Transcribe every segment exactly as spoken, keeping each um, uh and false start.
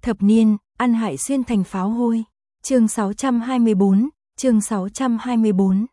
Thập niên, ăn hại xuyên thành pháo hôi. Chương sáu trăm hai mươi bốn, chương sáu trăm hai mươi bốn.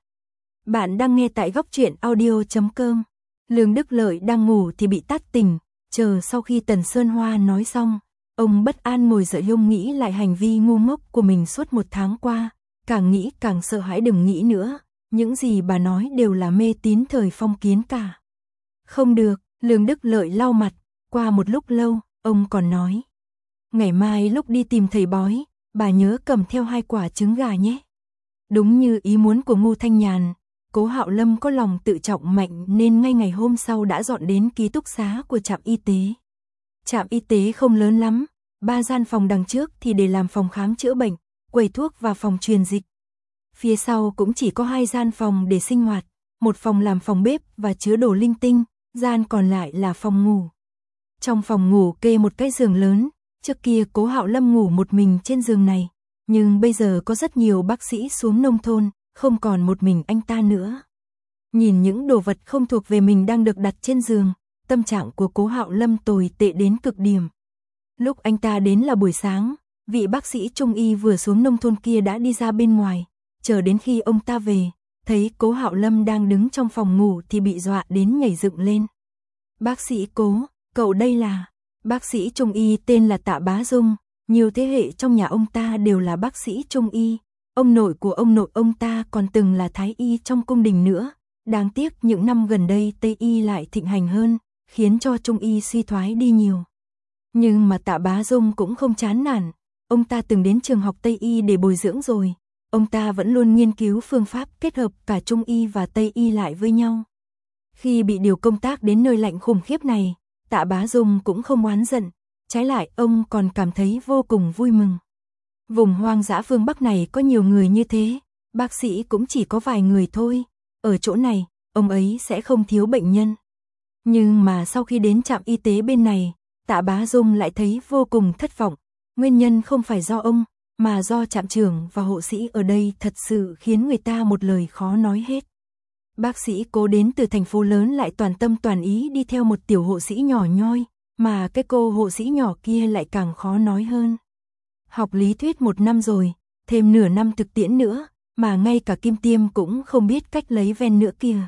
Bạn đang nghe tại góc truyện audio chấm com. Lương Đức Lợi đang ngủ thì bị tát tỉnh, chờ sau khi Tần Sơn Hoa nói xong, ông bất an ngồi dậy lông nghĩ lại hành vi ngu ngốc của mình suốt một tháng qua, càng nghĩ càng sợ hãi. Đừng nghĩ nữa, những gì bà nói đều là mê tín thời phong kiến cả. Không được, Lương Đức Lợi lau mặt, qua một lúc lâu, ông còn nói. Ngày mai lúc đi tìm thầy bói, bà nhớ cầm theo hai quả trứng gà nhé. Đúng như ý muốn của Ngô Thanh Nhàn, Cố Hạo Lâm có lòng tự trọng mạnh nên ngay ngày hôm sau đã dọn đến ký túc xá của trạm y tế. Trạm y tế không lớn lắm, ba gian phòng đằng trước thì để làm phòng khám chữa bệnh, quầy thuốc và phòng truyền dịch. Phía sau cũng chỉ có hai gian phòng để sinh hoạt, một phòng làm phòng bếp và chứa đồ linh tinh, gian còn lại là phòng ngủ. Trong phòng ngủ kê một cái giường lớn, trước kia Cố Hạo Lâm ngủ một mình trên giường này, nhưng bây giờ có rất nhiều bác sĩ xuống nông thôn, không còn một mình anh ta nữa. Nhìn những đồ vật không thuộc về mình đang được đặt trên giường, tâm trạng của Cố Hạo Lâm tồi tệ đến cực điểm. Lúc anh ta đến là buổi sáng, vị bác sĩ trung y vừa xuống nông thôn kia đã đi ra bên ngoài, chờ đến khi ông ta về, thấy Cố Hạo Lâm đang đứng trong phòng ngủ thì bị dọa đến nhảy dựng lên. Bác sĩ Cố, cậu đây là... Bác sĩ trung y tên là Tạ Bá Dung, nhiều thế hệ trong nhà ông ta đều là bác sĩ trung y, ông nội của ông nội ông ta còn từng là thái y trong cung đình nữa, đáng tiếc những năm gần đây Tây y lại thịnh hành hơn, khiến cho trung y suy thoái đi nhiều. Nhưng mà Tạ Bá Dung cũng không chán nản, ông ta từng đến trường học Tây y để bồi dưỡng rồi, ông ta vẫn luôn nghiên cứu phương pháp kết hợp cả trung y và Tây y lại với nhau. Khi bị điều công tác đến nơi lạnh khủng khiếp này, Tạ Bá Dung cũng không oán giận, trái lại ông còn cảm thấy vô cùng vui mừng. Vùng hoang dã phương Bắc này có nhiều người như thế, bác sĩ cũng chỉ có vài người thôi, ở chỗ này, ông ấy sẽ không thiếu bệnh nhân. Nhưng mà sau khi đến trạm y tế bên này, Tạ Bá Dung lại thấy vô cùng thất vọng, nguyên nhân không phải do ông, mà do trạm trưởng và hộ sĩ ở đây thật sự khiến người ta một lời khó nói hết. Bác sĩ Cố đến từ thành phố lớn lại toàn tâm toàn ý đi theo một tiểu hộ sĩ nhỏ nhoi, mà cái cô hộ sĩ nhỏ kia lại càng khó nói hơn. Học lý thuyết một năm rồi, thêm nửa năm thực tiễn nữa, mà ngay cả kim tiêm cũng không biết cách lấy ven nữa kìa.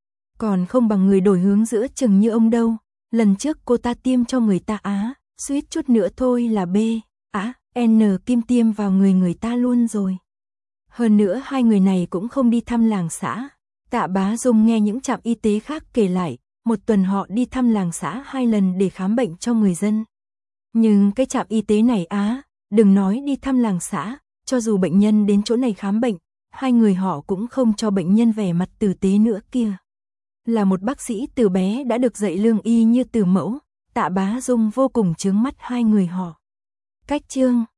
Còn không bằng người đổi hướng giữa chừng như ông đâu, lần trước cô ta tiêm cho người ta á, suýt chút nữa thôi là B, á, N kim tiêm vào người người ta luôn rồi. Hơn nữa hai người này cũng không đi thăm làng xã. Tạ Bá Dung nghe những trạm y tế khác kể lại, một tuần họ đi thăm làng xã hai lần để khám bệnh cho người dân. Nhưng cái trạm y tế này á, đừng nói đi thăm làng xã, cho dù bệnh nhân đến chỗ này khám bệnh, hai người họ cũng không cho bệnh nhân vẻ mặt tử tế nữa kia. Là một bác sĩ từ bé đã được dạy lương y như từ mẫu, Tạ Bá Dung vô cùng chướng mắt hai người họ. Cách chương